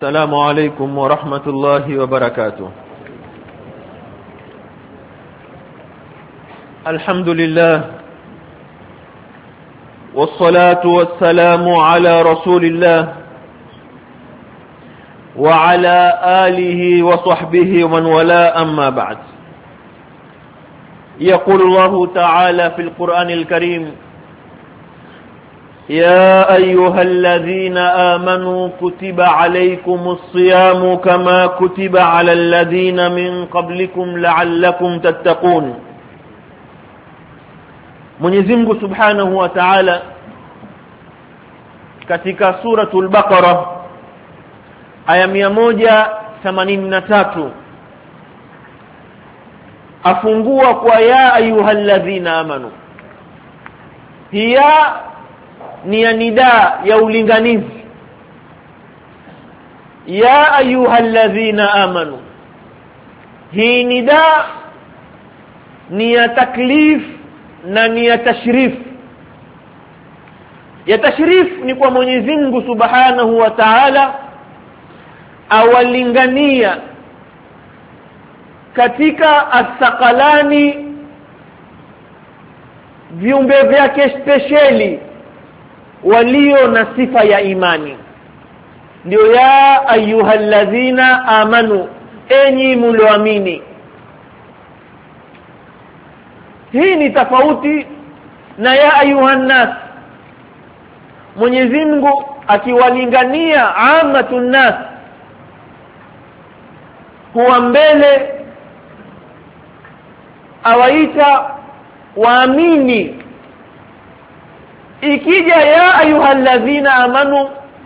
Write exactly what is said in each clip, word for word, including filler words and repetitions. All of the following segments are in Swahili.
السلام عليكم ورحمة الله وبركاته. الحمد لله والصلاة والسلام على رسول الله وعلى آله وصحبه ومن والاه، أما بعد. يقول الله تعالى في القرآن الكريم: يا أيها الذين آمنوا كتب عليكم الصيام كما كتب على الذين من قبلكم لعلكم تتقون. Mwenyezi Mungu Subhanahu wa Ta'ala katika suratul Baqara aya mia moja themanini na tatu afungua kwa ya ayyuhalladhina amanu. Hiya ni ya nida ya ulinganizi, ya ayyuhalladhina amanu. Hii nida ni ya taklif na ni ya tashrif. Ya tashrif ni kwa Mwenyezi Mungu Subhanahu wa Ta'ala awalingania katika as-saqalani viumbe vyake speciali walio na sifa ya imani. Ndio ya ayyuhalladhina amanu, enyi mlioamini. Hii ni tofauti na ya ayuhan nas. Mwenyezi Mungu akiwalingania amatun nas huwa mbele awaita waamini. Ikija ya ayyuhalladhina amanu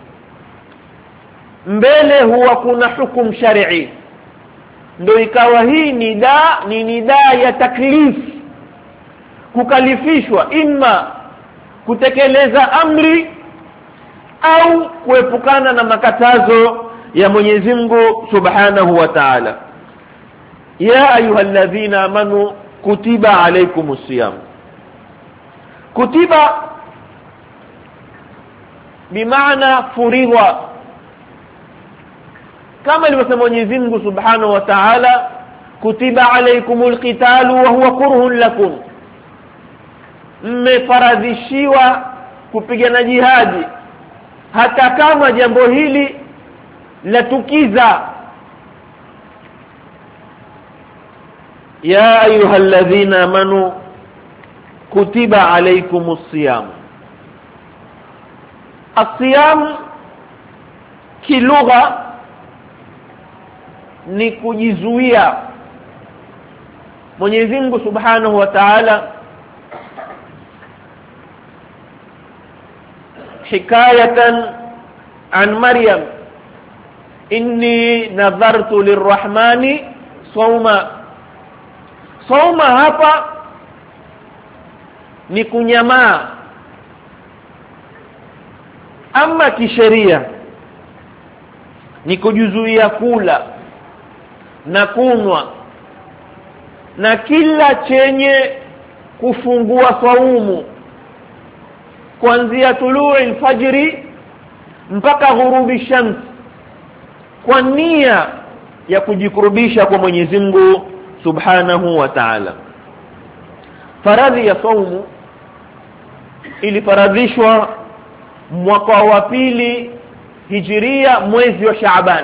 mbele huwa kuna hukum shar'i, ndio ikawa hii nida ni nida ya taklif, kukalifishwa imma kutekeleza amri au kuepukana na makatazo ya Mwenyezi Mungu Subhanahu wa Ta'ala. Ya ayyuhalladhina amanu kutiba alaykumus siyam. Kutiba bimaana furidha, kama alivyosema Mwenyezi Mungu Subhanahu wa Ta'ala, kutiba alaykumul qitalu wa huwa kurhun lakum. Mmefaradhishiwa kupigana jihadi hata kama jambo hili latukiza. Ya ayyuhalladhina amanu kutiba alaykumus siyam. As-siyam kilugha ni kujizuia. Mwenyezi Mungu Subhanahu wa Ta'ala hikayatan an Maryam, inni nadhartu lirrahmani sawma. Sawma hapa ni kunyamaa, ama kisheria ni kujizuia kula na kunwa na kila chenye kufungua saumu kuanzia tulu'il fajri mpaka ghurubi shams, kwa nia ya kujikurubisha kwa Mwenyezi Mungu Subhanahu wa Ta'ala. Faradhi ya saumu ilifaradhishwa mwaka wa pili hijiria, mwezi wa Shaaban.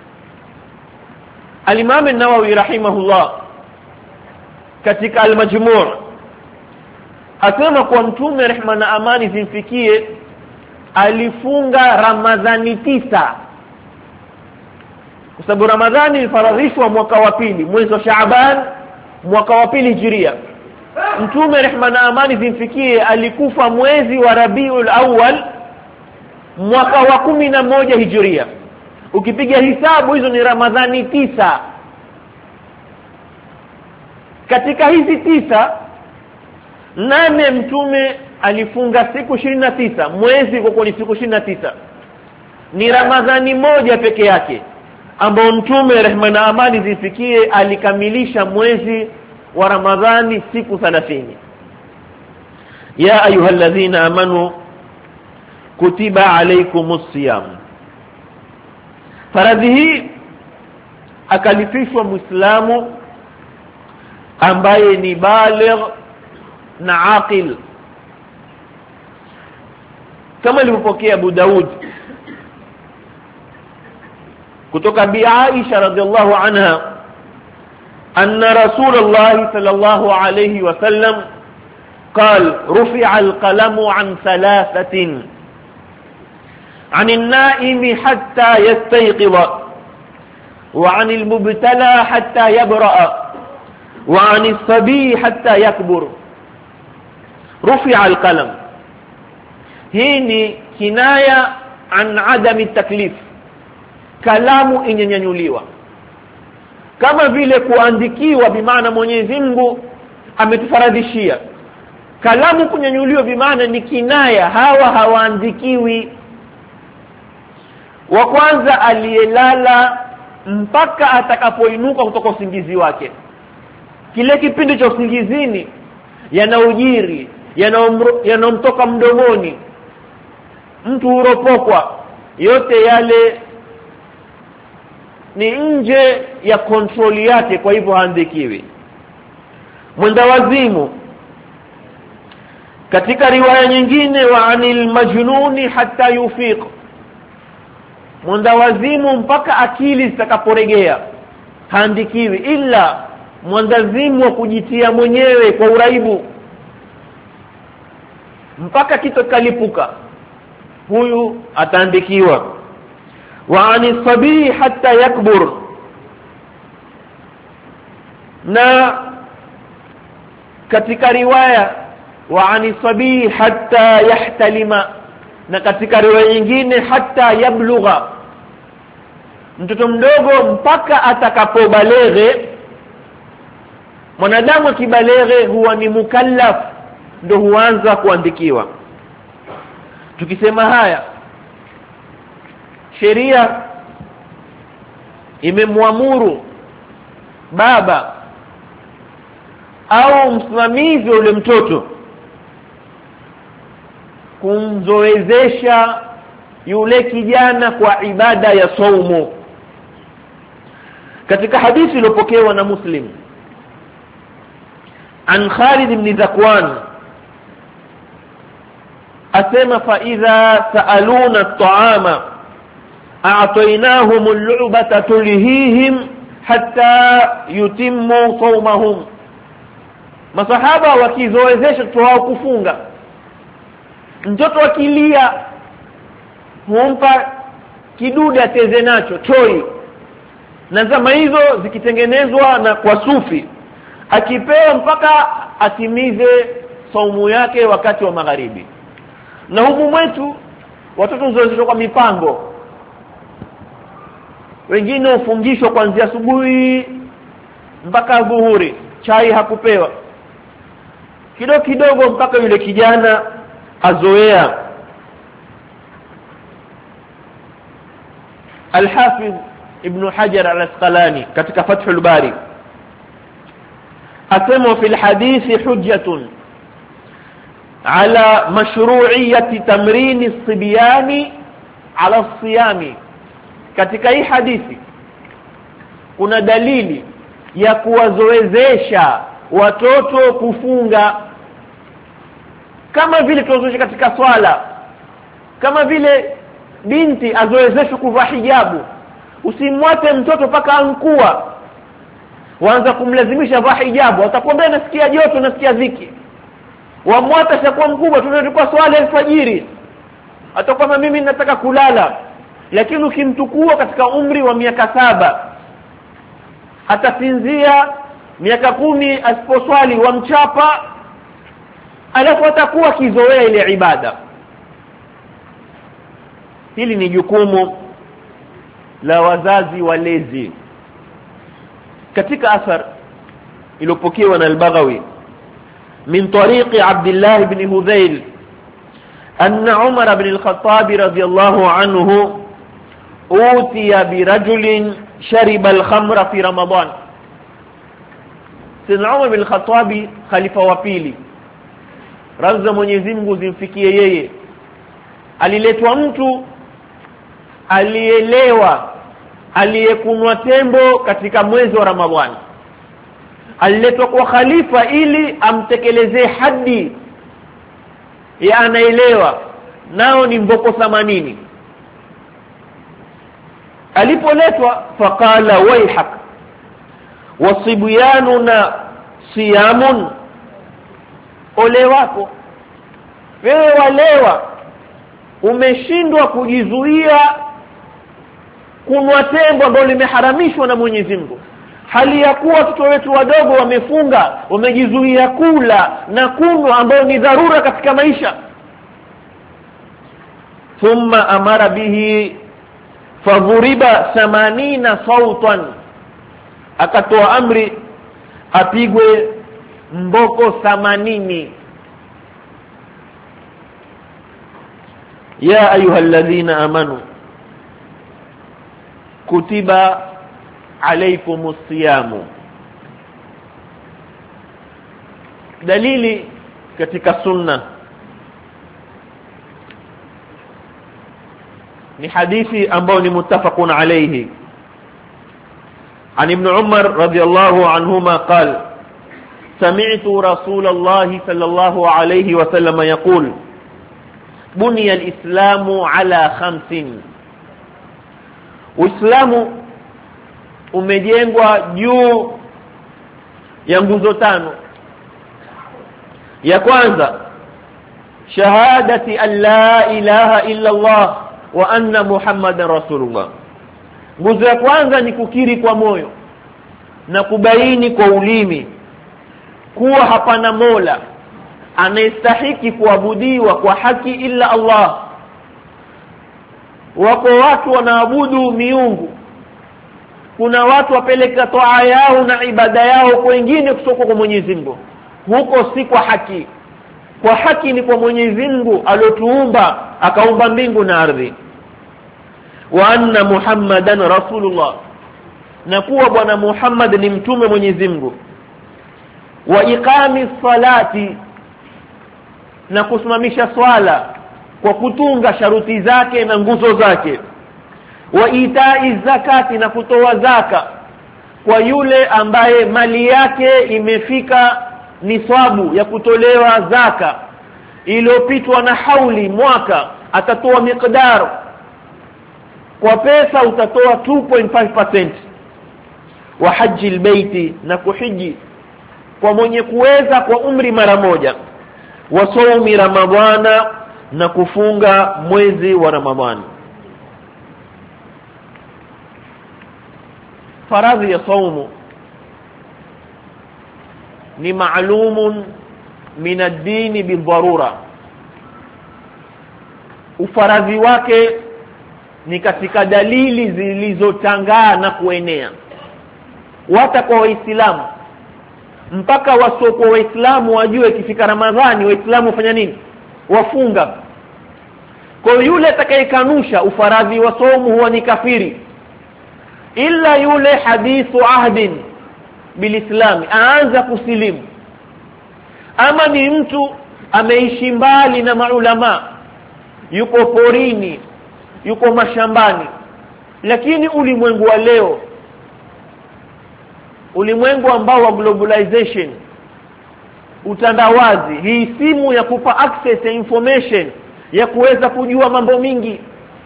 Al-Imam an-Nawawi rahimahullah katika al-Majmu' asema kwa Mtume rehma na amani zimfikie alifunga Ramadhani tisa, kwa sababu Ramadhani ilifaradhishwa mwaka wa pili, mwezi wa Shaaban, mwaka wa pili hijiria. Mtume rehma na amani zimfikie alikufa mwezi wa Rabiul Awwal, mwaka wa kumi na moja hijiria. Ukipiga hisabu hizo ni Ramadhani tisa. Katika hizi tisa, nane Mtume alifunga siku ishirini na tisa, mwezi kwa ni siku ishirini na tisa. Ni Ramadhani moja peke yake ambao Mtume rehma na amani zifikie alikamilisha mwezi wa Ramadhani siku thelathini. Ya ayyuhalladhina amanu kutiba alaykumus siyam. faradhi hii akalifishwa Muislamu ambaye ni baligh na aqil, kama alivyopokea Abu Daud kutoka bi Aisha radhiallahu anha anna Rasulullah sallallahu alayhi wasallam قال رفع القلم عن ثلاثة عن النائم حتى يستيقظ وعن المبتلى حتى يبرأ وعن الصبي حتى يكبر. رفع القلم هي كناية عن عدم التكليف, kalamu inyenyanyuliwa kama vile kuandikiwa, bimaana Mwenyezi Mungu ametufaradhishia. Kalamu kunyanyuliwa bimaana ni kinaya, hawa hawaandikiwi. Wa kwanza aliyelala mpaka atakapoinuka kutoka usingizi wake, kile kipindi cha usingizini yanaujiri yanomtoka mdomoni, mtu uropokwa, yote yale ni nje ya kontroli yake, kwa hivyo haandikiwi. Mwenda wazimu, katika riwaya nyingine wa anil majnuni hatta yufiq, mwenda wazimu mpaka akili zitakaporegea haandikiwi, ila mwandazimu wa kujitia mwenyewe kwa uraibu mpaka kitu kalipuka, huyu ataandikiwa. Wa anis sabi hatta yakbur, na katika riwaya wa anis sabi hatta yahtalima, na katika riwaya nyingine hatta yablugha, mtoto mdogo mpaka atakapobaleghe. Mwanadamu akibaleghe huwa ni mukallaf, ndio huanza kuandikiwa. Tukisema haya, sheria imemwamuru baba au msimamizi ule mtoto kumzoezesha yule kijana kwa ibada ya saumu. Katika hadithi iliyopokewa na Muslim an Khalid ibn Zakwan asema, fa idha sa'aluna at-ta'ama a'tainahum al-lu'bata tulhihim hatta yutimmu sawmahum. Masahaba wakizoezesha mtoto wao kufunga, mtoto akilia humpa kidude ateze nacho toi, na zama hizo zikitengenezwa na kwa sufi, akipewa mpaka atimize saumu yake wakati wa magharibi. Na humu mwetu watoto huzoezeshwa kwa mipango, wengine hufungishwa kuanzia asubuhi mpaka dhuhuri, chai hakupewa, kidogo kidogo mpaka yule kijana azoea. Al-Hafiz Ibn Hajar al-Asqalani katika Fathul Bari asema, fi al-hadithi hujjatun ala mashru'iyyati tamrini as-sibyani ala as-siyami. Katika hii hadithi kuna dalili ya kuwazoezesha watoto kufunga, kama vile tunazoesha katika swala, kama vile binti azoezeshwe kuvaa hijabu. Usimwate mtoto paka ankua waanza kumlazimisha vaa hijabu, atakwambia nasikia joto, nasikia dhiki. Wamwata shakuwa mkubwa, tunachukua swala alfajiri, atakwambia mimi nataka kulala. Lakini ukimtukua katika umri wa miaka saba, atasinzia miaka kumi, asiposwali wamchapa, alafu atakuwa kizoea ile ibada. Hili ni jukumu la wazazi walezi. Katika athar iliyopokewa na al-Baghawi min tariqi Abdullah ibn Hudhayl anna Umar ibn al-Khattab radiyallahu anhu utiya bi rajulin shariba al-khamra fi Ramadan. Sayyidina Umar ibn al-Khattab, khalifa wa pili, radhi Mwenyezi Mungu zimfikie yeye, aliletwa mtu alielewa aliyekunwa tembo katika mwezi wa Ramadhani aliletwa kwa khalifa ili amtekelezee hadi ya anaelewa, nao ni mboko themanini. Alipoletwa faqala waihak wasibyanuna siyamun, ole wako wewe walewa, umeshindwa kujizuia kunwa tembo ambalo limeharamishwa na Mwenyezi Mungu, hali ya kuwa watoto wetu wadogo wamefunga, wamejizuia kula na kunywa ambao ni dharura katika maisha. Thumma amara bihi fadhuriba thamanina sautan, akatoa amri apigwe mboko themanini. Ya ayyuhalladhina amanu kutiba alaykumus siyamu. Dalili katika sunna ni hadithi ambayo ni muttafaqun alayhi عن ابن عمر رضي الله عنهما قال سمعت رسول الله صلى الله عليه وسلم يقول بني الإسلام على خمس. Uislamu umejengwa juu ya nguzo tano. Ya kwanza shahadati an la ilaha illa Allah wa anna Muhammadan rasulullah. Nguzo ya kwanza ni kukiri kwa moyo na kubaini kwa ulimi kuwa hapana mola anayestahiki kuabudiwa kwa haki illa Allah. Wako watu wanaabudu miungu, kuna watu wapeleka toa yao na ibada yao kwa wengine kutoka kwa Mwenyezi Mungu, huko si kwa haki. Kwa haki ni kwa Mwenyezi Mungu aliyotuumba, akaumba mbingu na ardhi. Wa anna Muhammadan rasulullah, na kuwa bwana Muhammad ni mtume Mwenyezi Mungu. Wa iqami salati, na kusimamisha swala kwa kutunga sharuti zake na nguzo zake. Wa itai zakati, na kutoa zaka kwa yule ambaye mali yake imefika nisabu ya kutolewa zaka iliyopitwa na hauli mwaka, atatoa miqdar. Kwa pesa utatoa two point five percent. Wa haji albayti, na kuhiji kwa mwenye kuweza kwa umri mara moja. Wa sawmi ramadhana, na kufunga mwezi wa Ramadhani. Faradhi ya saumu ni maalumun min ad-din bidharura. Ufaradhi wake ni katika dalili zilizotangaa na kuenea hata kwa Waislamu, mpaka wasoko Waislamu wajue ikifika Ramadhani Waislamu wafanya nini, wafunga. Kwa yule atakayekanusha ufaradhi wa saumu huwa ni kafiri, ila yule hadithu ahdin bilislam, aanza kusilimu. Ama ni mtu ameishi mbali na maulama, yuko porini, yuko mashambani, lakini ulimwengu wa leo, ulimwengu ambao wa globalization, utandawazi, hii simu ya kupa access ya information, ya kuweza kujua mambo mingi,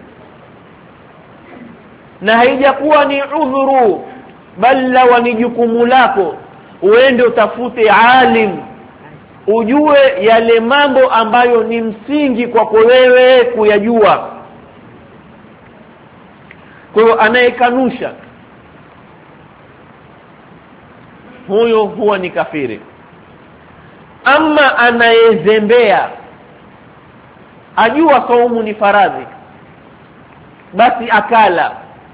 na haijakuwa ni udhuru, bali wa ni jukumu lako uende utafute alim, ujue yale mambo ambayo ni msingi kwako wewe kuyajua. Kwa hiyo anayekanusha huyo huwa ni kafiri. Ama anayezembea ajua saumu ni faradhi, basi akala,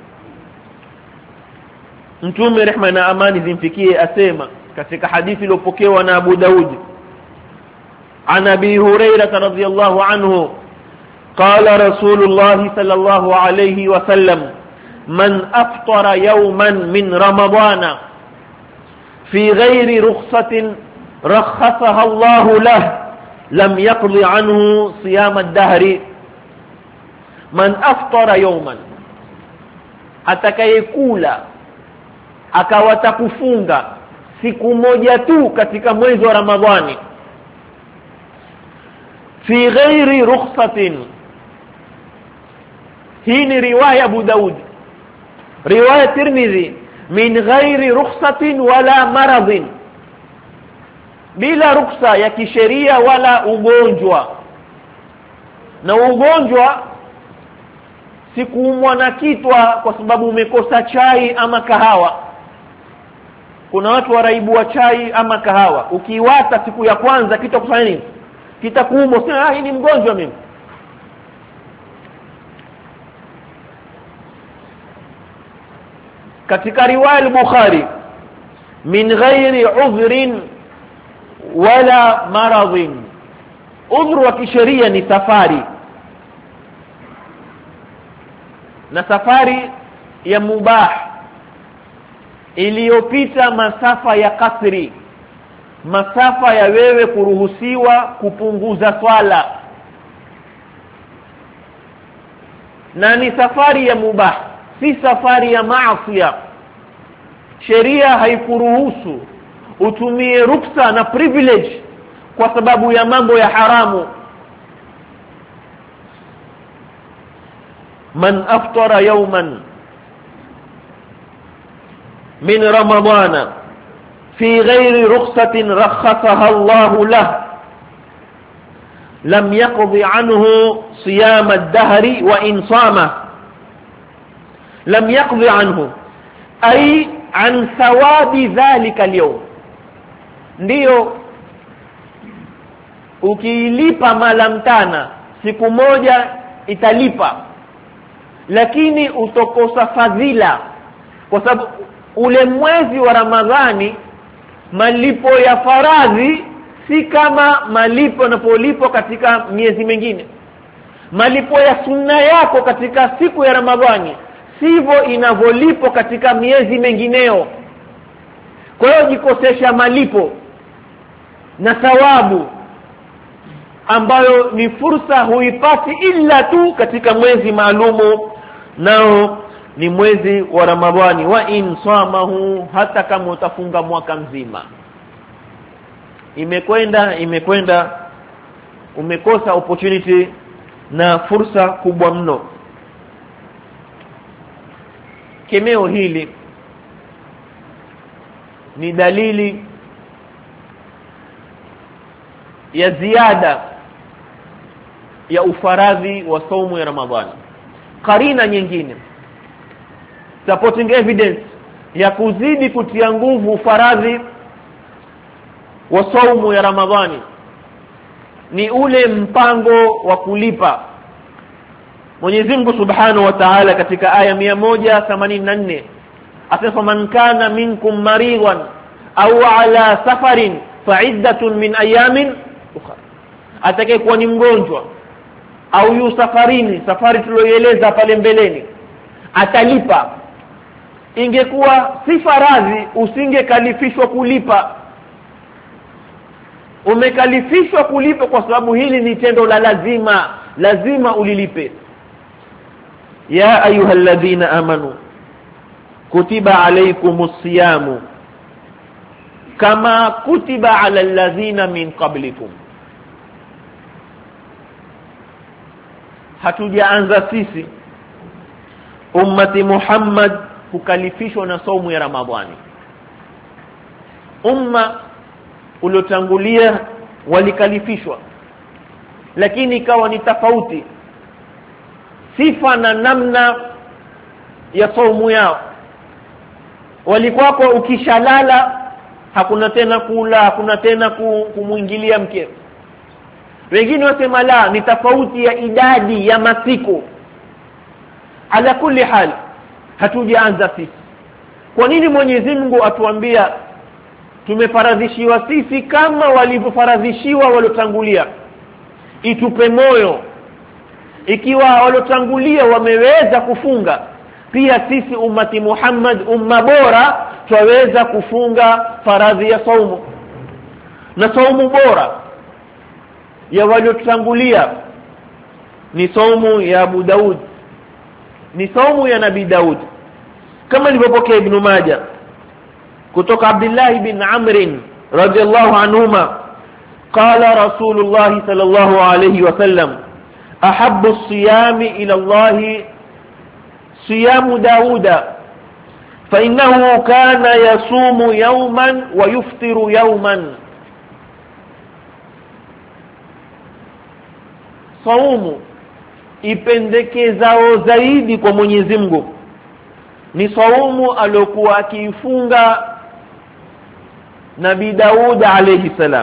Mtume rehma na amani zimfikie asema katika hadithi iliyopokewa na Abu Daud an Abi Hurairah radhiyallahu anhu qala Rasulullah sallallahu alayhi wa sallam man aftara yawman min ramadana fi ghairi rukhsatin rakhasaha Allah lahu lam yaqdi anhu siyam ad-dahr. Man aftara yawman, atakayekula akawata kufunga siku moja tu katika mwezi wa Ramadhani fi ghairi rukhsatin. Hii ni riwaya Abu Daud. Riwaya Tirmidhi, min ghairi rukhsatin wala maradhin, bila ruksa ya kisheria wala ugonjwa. Na ugonjwa si kuumwa na kitwa kwa sababu umekosa chai ama kahawa. Kuna watu waraibu wa chai ama kahawa, ukiwata siku ya kwanza kitakufanya nini? Kitakuuma, sema ah, hii ni mgonjwa mimi. Katika riwaya al-Bukhari, min ghairi udhrin wala maradhin. Udhru wa kisheria ni safari, na safari ya mubah iliyopita masafa ya kasri, masafa ya wewe kuruhusiwa kupunguza swala, na ni safari ya mubah, si safari ya maasi. Sheria haikuruhusu utumie ruksa na privilege kwa sababu ya mambo ya haramu. Man aftara yawman min ramadana fi ghairi rukhsatin rakhasaha Allah lahu lam yaqdi anhu siyam ad-dahr wa in sama. Lam yaqdi anhu ay an thawabi dhalika al-yawm. Ndiyo, ukilipa malamtana siku moja italipa, lakini utokosa fadhila, kwa sababu ule mwezi wa Ramadhani malipo ya faradhi si kama malipo yanapolipo katika miezi mingine. Malipo ya sunna yako katika siku ya Ramadhani sivyo inavyolipo katika miezi mengineo. Kwa hiyo jikosesha malipo na thawabu ambayo ni fursa huipati ila tu katika mwezi maalumu, nao ni mwezi wa Ramadhani. Wa in samahu, hata kama utafunga mwaka mzima. Imekwenda imekwenda umekosa opportunity na fursa kubwa mno. Kemeo hili ni dalili ya ziada ya ufaradhi wa saumu ya Ramadhani. Karina nyingine, supporting evidence ya kuzidi kutia nguvu ufaradhi wa saumu ya Ramadhani ni ule mpango wa kulipa. Mwenyezi Mungu Subhanahu wa Ta'ala katika aya mia moja themanini na nne asema, man kana minkum maridan au ala safarin fa'iddatun min ayamin ukhra. Atakayekuwa ni mgonjwa au yu safarini, safari tuloieleza pale mbeleni, atalipa. Ingekuwa si faradhi usingekalifishwa kulipa. Umekalifishwa kulipa kwa sababu hili ni tendo la lazima, lazima ulilipe. Ya ayyuhalladhina amanu kutiba alaykumus siyamu kama kutiba alal ladhina min qablikum. Hatujaanza sisi ummati Muhammad kukalifishwa na saumu ya Ramadhani. Umma uliotangulia walikalifishwa, lakini ikawa ni tofauti sifa na namna ya saumu yao. Walikuwa kwa ukishalala hakuna tena kula, hakuna tena kumuingilia mke. Wengine wasema la, ni tofauti ya idadi ya masiku. Ala kulli hal, hatujaanza sisi. Kwa nini Mwenyezi Mungu atuambia tumefaradhishiwa sisi kama walivyofaradhishiwa walotangulia? Itupe moyo, ikiwa walotangulia wameweza kufunga, pia sisi ummati Muhammad, umma bora, twaweza kufunga faradhi ya saumu. Na saumu bora ya waliotangulia ni saumu ya Abu Daud, ni saumu ya Nabii Daud. kama alivyopokea Ibn Majah kutoka Abdullah ibn Amr radhiyallahu anhuma qala Rasulullah sallallahu alayhi wasallam ahabbu as-siyami ila Allah siyamu Dauda fa innahu kana yasumu yawman wa yuftiru yawman. Saumu ipendekezao zaidi kwa Mwenyezi Mungu ni saumu aliyokuwa akifunga Nabii Daud alayhi salam.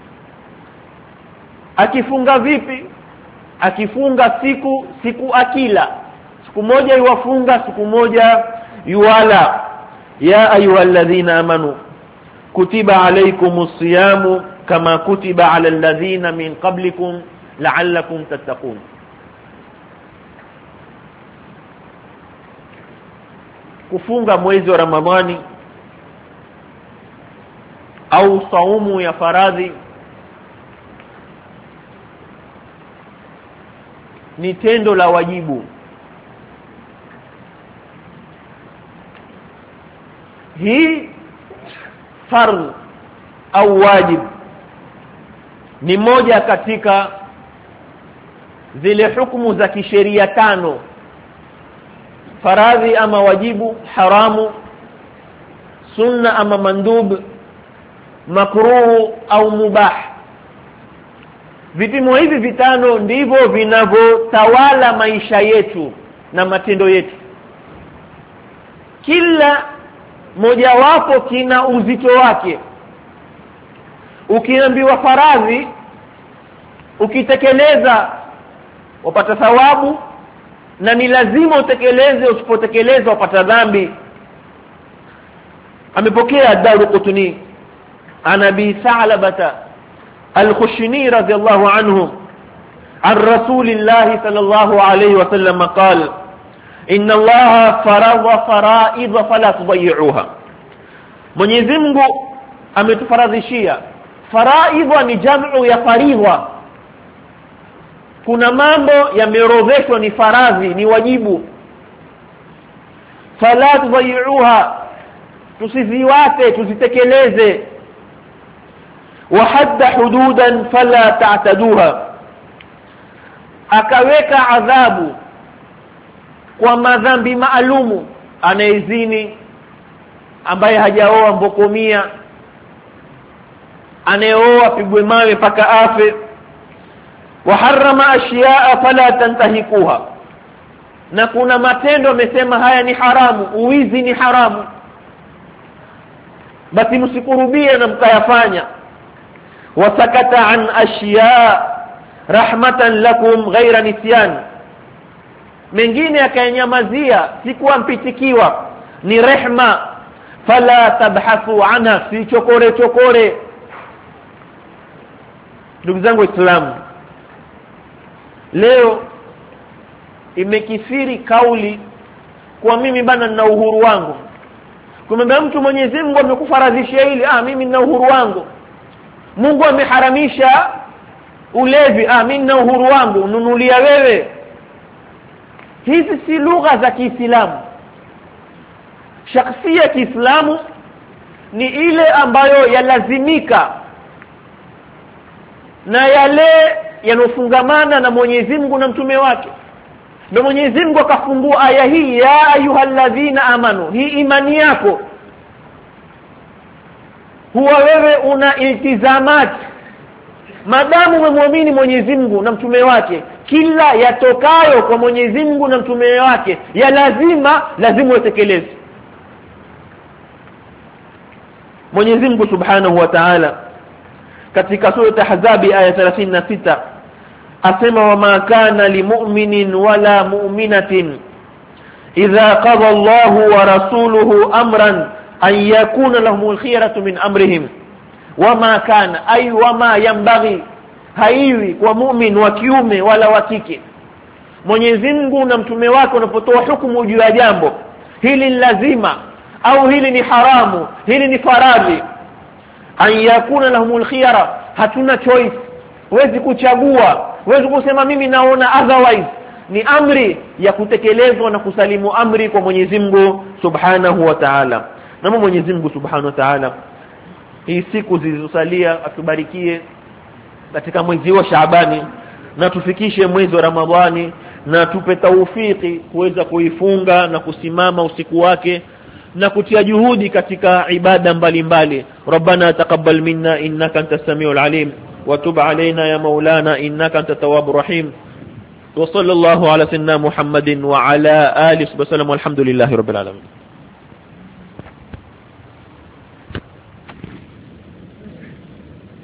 Akifunga vipi? Akifunga siku siku akila, siku moja yuwafunga, siku moja yuwala. Ya ayyuhalladhina amanu kutiba alaykumus siyamu kama kutiba alal ladhina min qablikum la'allakum tattaqun. Kufunga mwezi wa Ramadhani au saumu ya faradhi ni tendo la wajibu. Hii fardh au wajib ni moja katika zile hukumu za kisheria tano: faradhi ama wajibu, haramu, sunna ama mandub, makruh au mubah. Vipimo hivi vitano ndivyo vinavyotawala maisha yetu na matendo yetu. Kila mojawapo kina uzito wake. Ukiambiwa faradhi, ukitekeleza upata thawabu, na ni lazima utekeleze, usipotekeleza upata dhambi. Amepokea Ad-Darqutni ana bi Sa'labata al-Khushani radiyallahu anhu an Rasulillah sallallahu alayhi wa sallam qala inna Allaha faradha fara'id fala tudayyi'uha. Mwenyezi Mungu ametufaradhishia. Fara'id ni jamu ya faridha. Kuna mambo yameorodheshwa ni faradhi, ni wajibu. Fala tudayyi'uha, tusiziwate, tuzitekeleze. Wa hadda hududan fala ta'taduha, akaweka adhabu kwa madhambi maalumu. Anayezini, ambaye hajaoa mbokomia, anayeoa pigwe mawe paka afe. Wa harrama ashiyaa fala tantahikuha, na kuna matendo amesema haya ni haramu. Uwizi ni haramu, basi msikurubie na mkayafanya. Wasakata an ashiyaa rahmatan lakum ghaira nisyan, mengine akayanyamazia si kuwa mpitikiwa, ni rehma. Fala tabhasu anha, si chokore chokore. Ndugu zangu Waislamu, leo imekithiri kauli kwa mimi bana nina uhuru wangu. Kumwambia mtu Mwenyezi Mungu amekufaradhishia hili, ah mimi nina uhuru wangu. Mungu ameharamisha ulevi, ah mimi nina uhuru wangu, ununulia wewe. Hizi si lugha za Kiislamu. Shakhsia ya Kiislamu ni ile ambayo yalazimika na yale yanofungamana na Mwenyezi Mungu na mtume wake. Ndio Mwenyezi Mungu akafungua aya hii, ya ayyuhalladhina amanu. Hii imani yako, huwa wewe una iltizamati. Madamu umemwamini Mwenyezi Mungu na mtume wake, kila yatokayo kwa Mwenyezi Mungu na mtume wake ya lazima lazima utekeleze. Mwenyezi Mungu Subhanahu wa Ta'ala katika sura Ahzab aya thelathini na sita asema, wama kana limu'minin wala mu'minatin idha qada Allahu wa rasuluhu amran an yakuna lahumul khiyaratu min amrihim. Wama kana ay wama yambaghi, haiwi kwa mu'min wa kiume wala wa kike, Mwenyezi Mungu na mtume wake wanapotoa hukumu juu ya jambo hili lazima au hili ni haramu, hili ni faradhi, an yakuna lahumul khiyara, hatuna choice. Huwezi kuchagua, huwezi kusema mimi naona otherwise, ni amri ya kutekelezwa na kusalimu amri kwa Mwenyezi Mungu Subhanahu wa Ta'ala. Na Mwenyezi Mungu Subhanahu wa Ta'ala hii siku zilizosalia atubarikie katika mwezi wa Shaabani na tufikishe mwezi wa Ramadhani na tupe taufiki kuweza kuifunga na kusimama usiku wake na kutia juhudi katika ibada mbalimbali. Rabbana taqabbal minna innaka antas samiul alim wa tub alaina ya maulana innaka antat tawwabur rahim. Wa sallallahu ala sayyidina Muhammadin wa ala alihi wa sallam walhamdulillahi rabbil alamin.